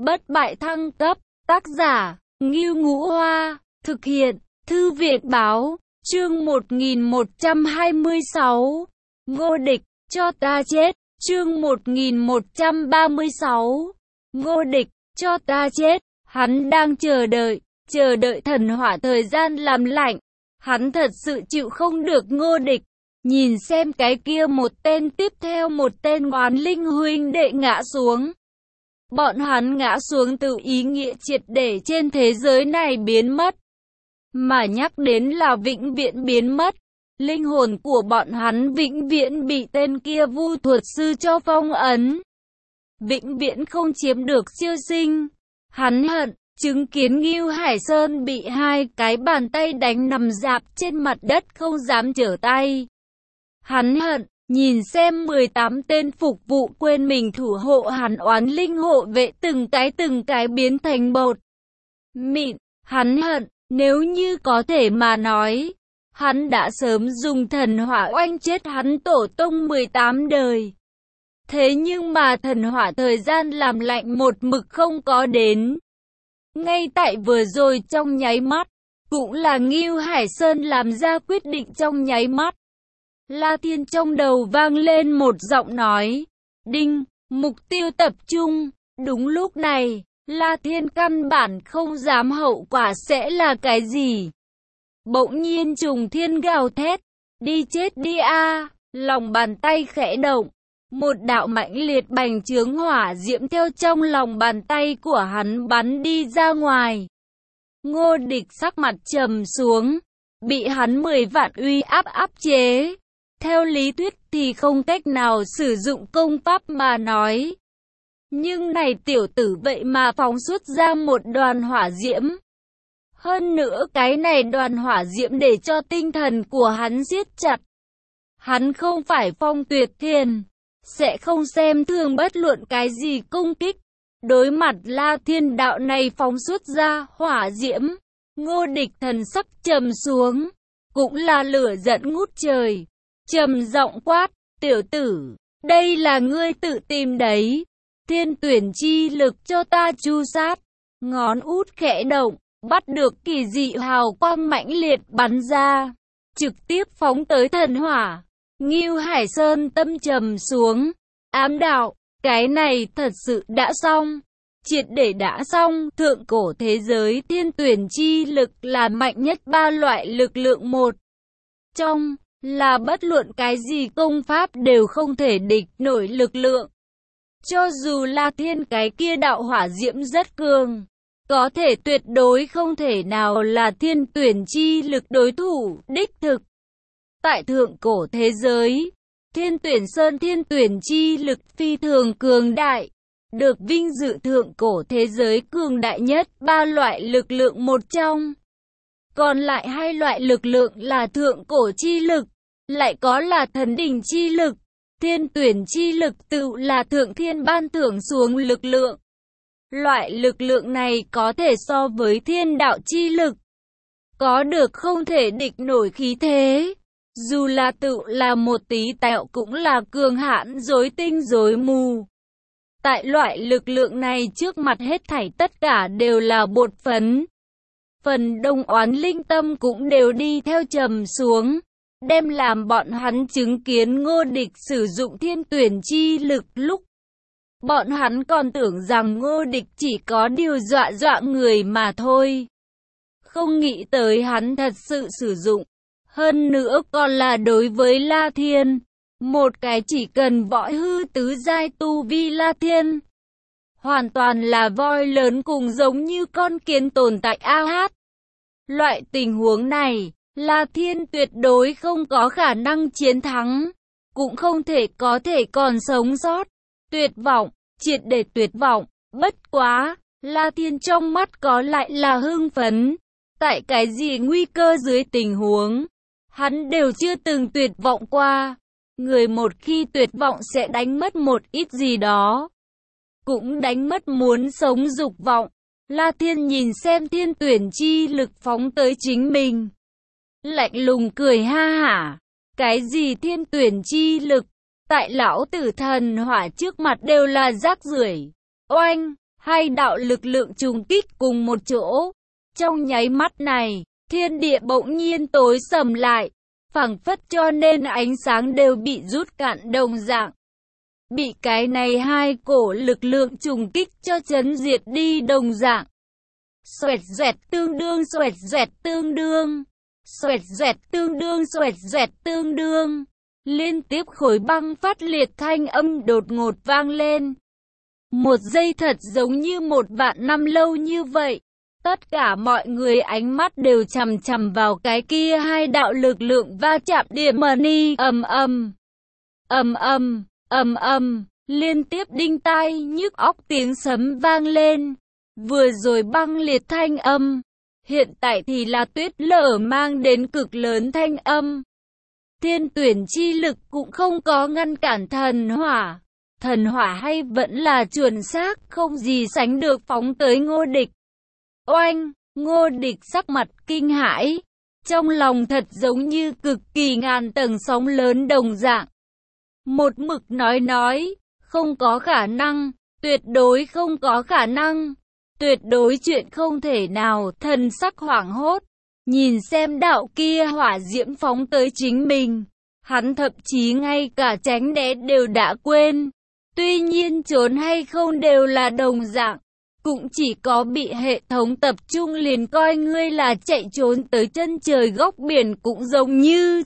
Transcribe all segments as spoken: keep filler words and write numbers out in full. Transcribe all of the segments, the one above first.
Bất bại thăng cấp, tác giả, Ngưu Ngũ Hoa, thực hiện, Thư viện Báo, chương một nghìn một trăm hai mươi sáu, Ngô Địch, cho ta chết, chương một nghìn một trăm ba mươi sáu, Ngô Địch, cho ta chết, hắn đang chờ đợi, chờ đợi thần hỏa thời gian làm lạnh, hắn thật sự chịu không được Ngô Địch. Nhìn xem cái kia một tên tiếp theo một tên oán linh huynh đệ ngã xuống. Bọn hắn ngã xuống từ ý nghĩa triệt để trên thế giới này biến mất. Mà nhắc đến là vĩnh viễn biến mất. Linh hồn của bọn hắn vĩnh viễn bị tên kia vu thuật sư cho phong ấn. Vĩnh viễn không chiếm được siêu sinh. Hắn hận, chứng kiến Ngưu Hải Sơn bị hai cái bàn tay đánh nằm rạp trên mặt đất không dám trở tay. Hắn hận, nhìn xem mười tám tên phục vụ quên mình thủ hộ hắn oán linh hộ vệ từng cái từng cái biến thành bột mịn. Hắn hận, nếu như có thể mà nói, hắn đã sớm dùng thần hỏa oanh chết hắn tổ tông mười tám đời. Thế nhưng mà thần hỏa thời gian làm lạnh một mực không có đến. Ngay tại vừa rồi trong nháy mắt, cũng là Ngưu Hải Sơn làm ra quyết định trong nháy mắt. La Thiên trong đầu vang lên một giọng nói. Đinh, mục tiêu tập trung. Đúng lúc này, La Thiên căn bản không dám hậu quả sẽ là cái gì. Bỗng nhiên Trùng Thiên gào thét. Đi chết đi a! Lòng bàn tay khẽ động. Một đạo mãnh liệt bành trướng hỏa diễm theo trong lòng bàn tay của hắn bắn đi ra ngoài. Ngô Địch sắc mặt trầm xuống. Bị hắn mười vạn uy áp áp chế. Theo lý thuyết thì không cách nào sử dụng công pháp mà nói. Nhưng này tiểu tử vậy mà phóng xuất ra một đoàn hỏa diễm. Hơn nữa cái này đoàn hỏa diễm để cho tinh thần của hắn siết chặt. Hắn không phải Phong Tuyệt Thiên, sẽ không xem thường bất luận cái gì công kích. Đối mặt La Thiên đạo này phóng xuất ra hỏa diễm, Ngô Địch thần sắc trầm xuống, cũng là lửa giận ngút trời. Trầm giọng quát, tiểu tử, đây là ngươi tự tìm đấy. Thiên tuyển chi lực cho ta chu sát. Ngón út khẽ động, bắt được kỳ dị hào quang mãnh liệt bắn ra, trực tiếp phóng tới thần hỏa. Ngưu Hải Sơn tâm trầm xuống, ám đạo, cái này thật sự đã xong. Triệt để đã xong. Thượng cổ thế giới thiên tuyển chi lực là mạnh nhất ba loại lực lượng một trong. Là bất luận cái gì công pháp đều không thể địch nổi lực lượng. Cho dù La Thiên cái kia đạo hỏa diễm rất cường, có thể tuyệt đối không thể nào là thiên tuyển chi lực đối thủ đích thực. Tại thượng cổ thế giới, thiên tuyển sơn thiên tuyển chi lực phi thường cường đại, được vinh dự thượng cổ thế giới cường đại nhất ba loại lực lượng một trong. Còn lại hai loại lực lượng là thượng cổ chi lực, lại có là thần đình chi lực. Thiên tuyển chi lực tự là thượng thiên ban thưởng xuống lực lượng. Loại lực lượng này có thể so với thiên đạo chi lực, có được không thể địch nổi khí thế. Dù là tự là một tí tẹo cũng là cường hãn rối tinh rối mù. Tại loại lực lượng này trước mặt hết thảy tất cả đều là bột phấn. Phần đông oán linh tâm cũng đều đi theo trầm xuống. Đem làm bọn hắn chứng kiến Ngô Địch sử dụng thiên tuyển chi lực lúc. Bọn hắn còn tưởng rằng Ngô Địch chỉ có điều dọa dọa người mà thôi. Không nghĩ tới hắn thật sự sử dụng. Hơn nữa còn là đối với La Thiên. Một cái chỉ cần võ hư tứ giai tu vi La Thiên. Hoàn toàn là voi lớn cùng giống như con kiến tồn tại a hát. Loại tình huống này, La Thiên tuyệt đối không có khả năng chiến thắng, cũng không thể có thể còn sống sót. Tuyệt vọng, triệt để tuyệt vọng. Bất quá, La Thiên trong mắt có lại là hưng phấn. Tại cái gì nguy cơ dưới tình huống, hắn đều chưa từng tuyệt vọng qua. Người một khi tuyệt vọng sẽ đánh mất một ít gì đó, cũng đánh mất muốn sống dục vọng. La Thiên nhìn xem thiên tuyển chi lực phóng tới chính mình, lạnh lùng cười ha hả. Cái gì thiên tuyển chi lực, tại lão tử thần hỏa trước mặt đều là rác rưởi. Oanh, hai đạo lực lượng trùng kích cùng một chỗ. Trong nháy mắt này, thiên địa bỗng nhiên tối sầm lại, phảng phất cho nên ánh sáng đều bị rút cạn đồng dạng. Bị cái này hai cổ lực lượng trùng kích cho chấn diệt đi đồng dạng. Xoẹt xoẹt tương đương xoẹt xoẹt tương đương. Xoẹt xoẹt tương đương xoẹt xoẹt tương đương. Liên tiếp khối băng phát liệt thanh âm đột ngột vang lên. Một giây thật giống như một vạn năm lâu như vậy. Tất cả mọi người ánh mắt đều chằm chằm vào cái kia hai đạo lực lượng va chạm điểm ni ầm ầm. Ầm ầm, ầm ầm, liên tiếp đinh tai nhức óc tiếng sấm vang lên. Vừa rồi băng liệt thanh âm, hiện tại thì là tuyết lở mang đến cực lớn thanh âm. Thiên tuyển chi lực cũng không có ngăn cản thần hỏa. Thần hỏa hay vẫn là chuẩn xác, không gì sánh được phóng tới Ngô Địch. Oanh, Ngô Địch sắc mặt kinh hãi, trong lòng thật giống như cực kỳ ngàn tầng sóng lớn đồng dạng. Một mực nói nói, không có khả năng, tuyệt đối không có khả năng, tuyệt đối chuyện không thể nào, thần sắc hoảng hốt, nhìn xem đạo kia hỏa diễm phóng tới chính mình, hắn thậm chí ngay cả tránh né đều đã quên, tuy nhiên trốn hay không đều là đồng dạng. Cũng chỉ có bị hệ thống tập trung liền coi ngươi là chạy trốn tới chân trời góc biển cũng giống như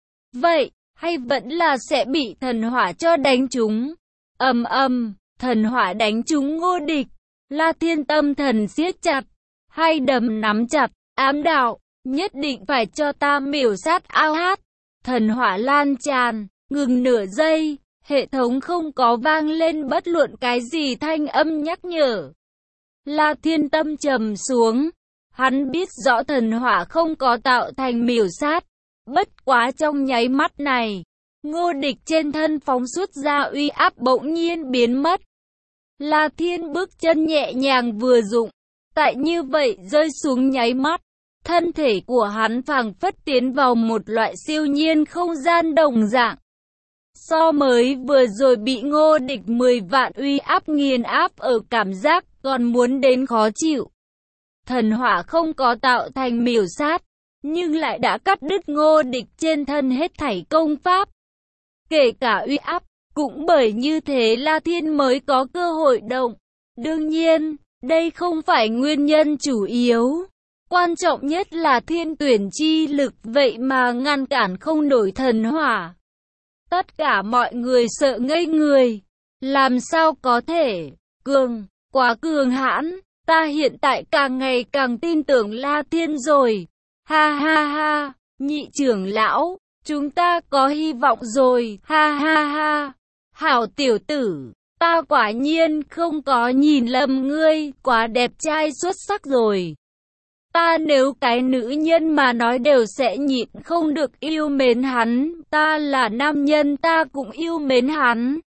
vậy, hay vẫn là sẽ bị thần hỏa cho đánh trúng. Ầm ầm, thần hỏa đánh trúng Ngô Địch, La Thiên tâm thần siết chặt, hai đấm nắm chặt, ám đạo, nhất định phải cho ta miểu sát ao hát. Thần hỏa lan tràn, ngừng nửa giây, hệ thống không có vang lên bất luận cái gì thanh âm nhắc nhở. La Thiên tâm trầm xuống, hắn biết rõ thần hỏa không có tạo thành miểu sát, bất quá trong nháy mắt này, Ngô Địch trên thân phóng xuất ra uy áp bỗng nhiên biến mất. La Thiên bước chân nhẹ nhàng vừa dụng, tại như vậy rơi xuống nháy mắt, thân thể của hắn phảng phất tiến vào một loại siêu nhiên không gian đồng dạng. So mới vừa rồi bị Ngô Địch mười vạn uy áp nghiền áp ở cảm giác còn muốn đến khó chịu. Thần hỏa không có tạo thành miểu sát, nhưng lại đã cắt đứt Ngô Địch trên thân hết thảy công pháp. Kể cả uy áp, cũng bởi như thế La Thiên mới có cơ hội động. Đương nhiên, đây không phải nguyên nhân chủ yếu. Quan trọng nhất là thiên tuyển chi lực vậy mà ngăn cản không nổi thần hỏa. Tất cả mọi người sợ ngây người. Làm sao có thể? Cường, quá cường hãn. Ta hiện tại càng ngày càng tin tưởng La Thiên rồi. Ha ha ha, nhị trưởng lão, chúng ta có hy vọng rồi. Ha ha ha, hảo tiểu tử, ta quả nhiên không có nhìn lầm ngươi, quá đẹp trai xuất sắc rồi. Ta nếu cái nữ nhân mà nói đều sẽ nhịn không được yêu mến hắn, ta là nam nhân ta cũng yêu mến hắn.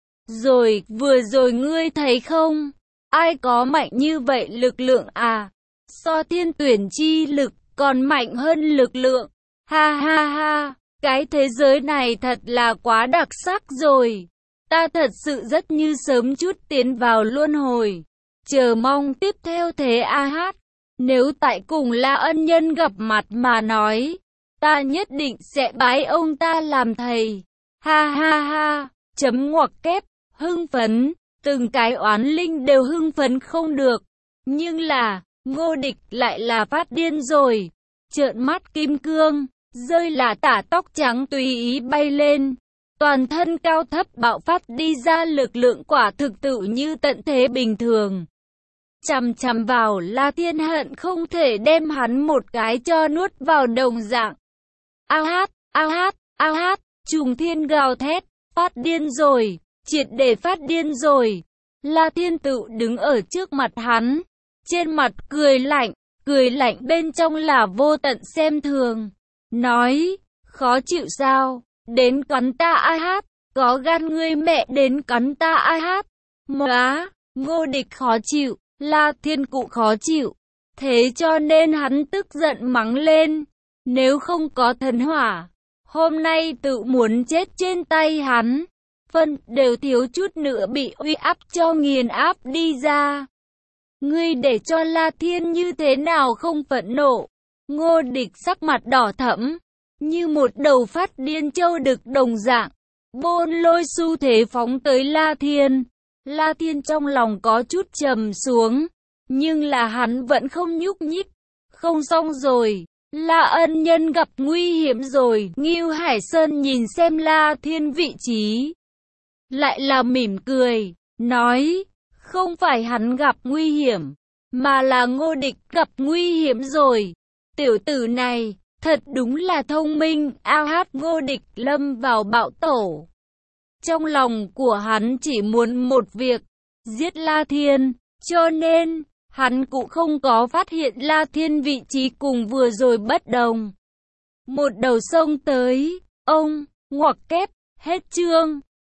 Rồi, vừa rồi ngươi thấy không? Ai có mạnh như vậy lực lượng à? So thiên tuyển chi lực còn mạnh hơn lực lượng. Ha ha ha, cái thế giới này thật là quá đặc sắc rồi. Ta thật sự rất như sớm chút tiến vào luân hồi. Chờ mong tiếp theo thế a hát. Nếu tại cùng La Ân Nhân gặp mặt mà nói, ta nhất định sẽ bái ông ta làm thầy. Ha ha ha, chấm ngoặc kép, hưng phấn, từng cái oán linh đều hưng phấn không được. Nhưng là, Ngô Địch lại là phát điên rồi. Trợn mắt kim cương, rơi là tả tóc trắng tùy ý bay lên. Toàn thân cao thấp bạo phát đi ra lực lượng quả thực tự như tận thế bình thường. Chằm chằm vào La Thiên hận không thể đem hắn một cái cho nuốt vào đồng dạng. A hát, a hát, a hát, trùng thiên gào thét, phát điên rồi, triệt để phát điên rồi. La Thiên tự đứng ở trước mặt hắn, trên mặt cười lạnh, cười lạnh bên trong là vô tận xem thường. Nói, khó chịu sao, đến cắn ta a hát, có gan ngươi mẹ đến cắn ta a hát. Móa, Ngô Địch khó chịu. La Thiên cụ khó chịu, thế cho nên hắn tức giận mắng lên, nếu không có thần hỏa, hôm nay tự muốn chết trên tay hắn, phân đều thiếu chút nữa bị uy áp cho nghiền áp đi ra. Ngươi để cho La Thiên như thế nào không phẫn nộ. Ngô Địch sắc mặt đỏ thẫm, như một đầu phát điên trâu đực đồng dạng, bôn lôi xu thế phóng tới La Thiên. La Thiên trong lòng có chút trầm xuống, nhưng là hắn vẫn không nhúc nhích. Không xong rồi, La ân nhân gặp nguy hiểm rồi. Ngưu Hải Sơn nhìn xem La Thiên vị trí, lại là mỉm cười, nói, không phải hắn gặp nguy hiểm, mà là Ngô Địch gặp nguy hiểm rồi. Tiểu tử này, thật đúng là thông minh. A hát Ngô Địch lâm vào bạo tổ. Trong lòng của hắn chỉ muốn một việc, giết La Thiên, cho nên, hắn cũng không có phát hiện La Thiên vị trí cùng vừa rồi bất đồng. Một đầu sông tới, ông, ngoặc kép, hết chương.